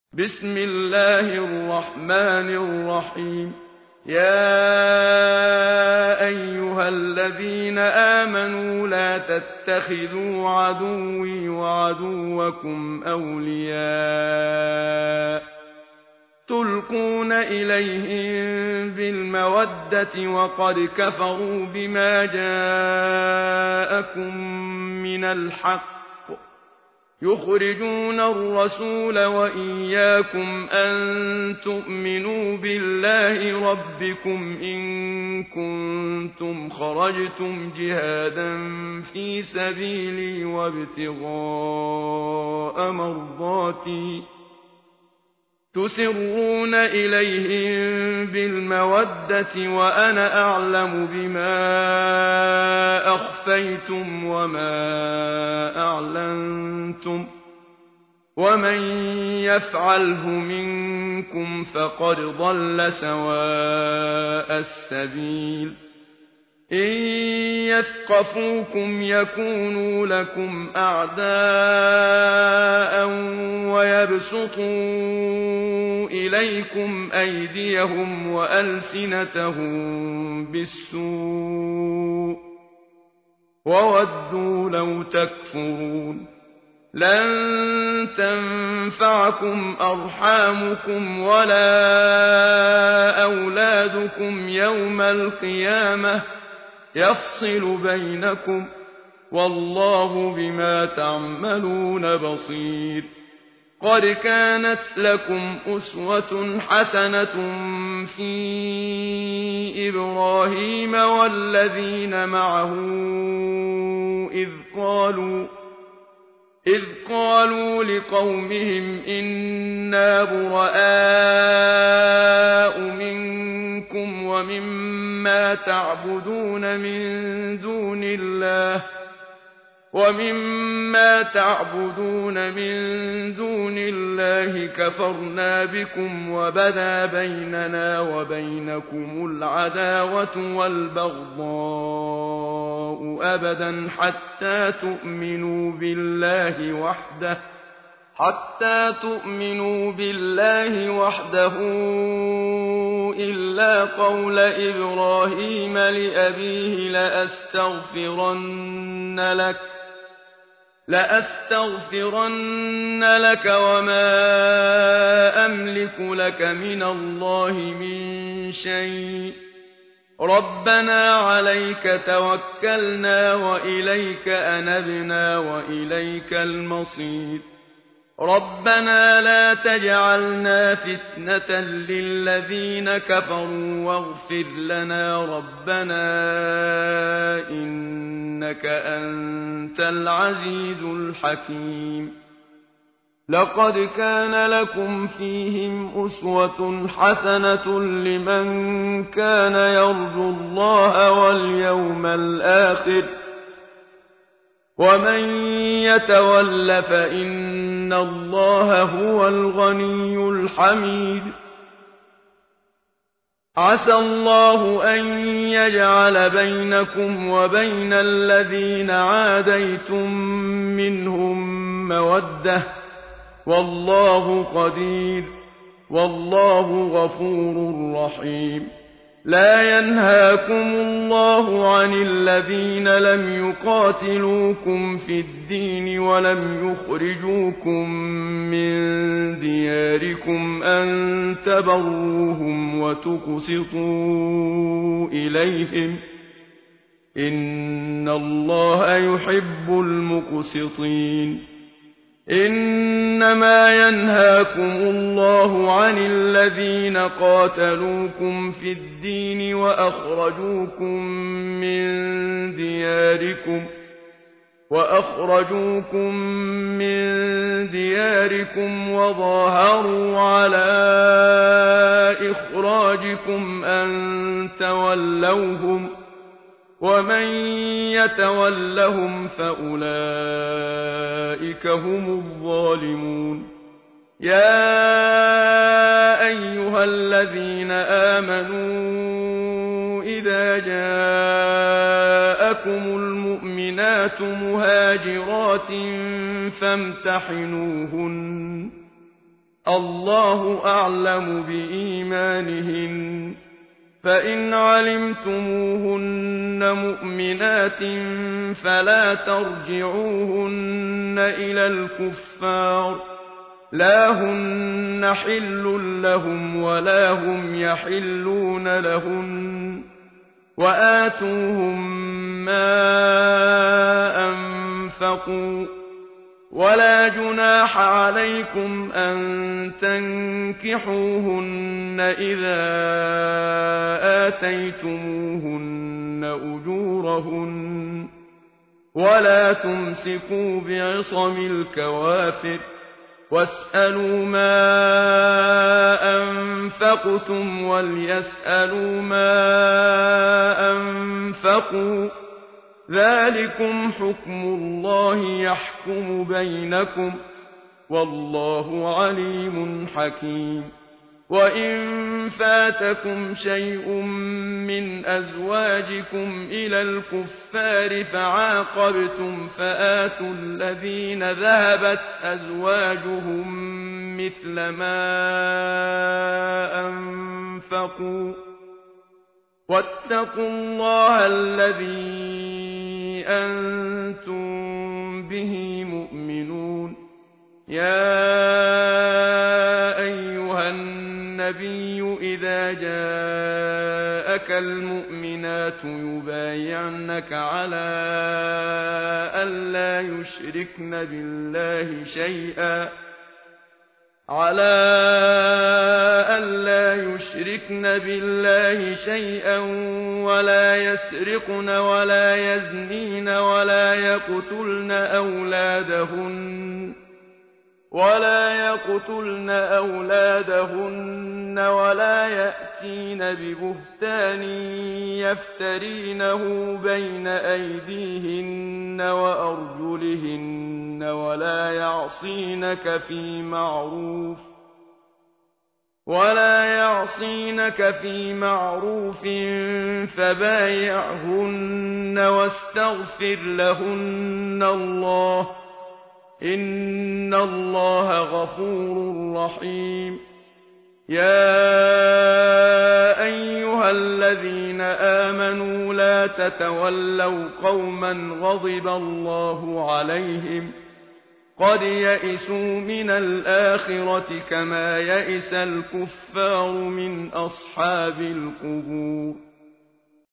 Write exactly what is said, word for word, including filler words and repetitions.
بسم الله الرحمن الرحيم يا أيها الذين آمنوا لا تتخذوا عدوي وعدوكم أولياء تلقون إليهم بالمودة وقد كفروا بما جاءكم من الحق يخرجون الرسول وإياكم أن تؤمنوا بالله ربكم إن كنتم خرجتم جهادا في سبيلي وابتغاء مرضاتي تسرون إليهم بالمودة وأنا أعلم بما أخفيتم وما أعلنتم ومن يفعله منكم فقد ضل سواء السبيل إن يثقفوكم يكونوا لكم أعداء ويبسطوا إليكم أيديهم وألسنتهم بالسوء وودوا لو تكفرون لن تنفعكم أرحامكم ولا أولادكم يوم القيامة يفصل بينكم والله بما تعملون بصير قد كانت لكم أسوة حسنة في إبراهيم والذين معه إذ قالوا إذ قالوا لقومهم إنا براء منكم ومما تعبدون من دون الله ومما تعبدون من دون الله كفرنا بكم وبدا بيننا وبينكم العداوة والبغضاء أبدا حتى تؤمنوا بالله وحده حتى تؤمنوا بالله وحده إلا قول إبراهيم لأبيه لأستغفرن لك لأستغفرن لك وما أملك لك من الله من شيء ربنا عليك توكلنا وإليك أنبنا وإليك المصير ربنا لا تجعلنا فتنة للذين كفروا واغفر لنا ربنا إنك أنت العزيز الحكيم لقد كان لكم فيهم أسوة حسنة لمن كان يرجو الله واليوم الآخر ومن يتول فإن الله هو الغني الحميد عسى الله أن يجعل بينكم وبين الذين عاديتم منهم مودة والله قدير والله غفور رحيم لا ينهاكم الله عن الذين لم يقاتلوكم في الدين ولم يخرجوكم من دياركم أن تبروهم وتقسطوا إليهم إن الله يحب المقسطين إنما ينهاكم الله عن الذين قاتلوكم في الدين وأخرجوكم من دياركم وأخرجوكم من دياركم وظاهروا على إخراجكم أن تولوهم ومن يتولهم فأولئك هم الظالمون يا أيها الذين آمنوا إذا جاءكم المؤمنات مهاجرات فامتحنوهن الله أعلم بإيمانهن فإن علمتموهن مؤمنات فلا ترجعوهن إلى الكفار لا هن حل لهم ولا هم يحلون لهن وآتوهم ما أنفقوا ولا جناح عليكم أن تنكحوهن إذا آتيتموهن أجورهن ولا تمسكوا بعصم الكوافر واسألوا ما أنفقتم وليسألوا ما أنفقوا ذلكم حكم الله يحكم بينكم والله عليم حكيم وإن فاتكم شيء من أزواجكم إلى الكفار فعاقبتم فآتوا الذين ذهبت أزواجهم مثل ما أنفقوا واتقوا الله الذي أنتم به مؤمنون يا أيها النبي إذا جاءك المؤمنات يبايعنك على ألا يشركن بالله شيئا على ألا يشركن بالله شيئا ولا يسرقن ولا يزنين ولا يقتلن أولادهن ولا يقتلن أولادهن ولا يأتين ببهتان يفترينه بين أيديهن وأرجلهن ولا يعصينك في معروف ولا يعصينك في معروف فبايعهن واستغفر لهن الله إن الله غفور رحيم يا أيها الذين آمنوا لا تتولوا قوما غضب الله عليهم قد يئسوا من الآخرة كما يئس الكفار من أصحاب القبور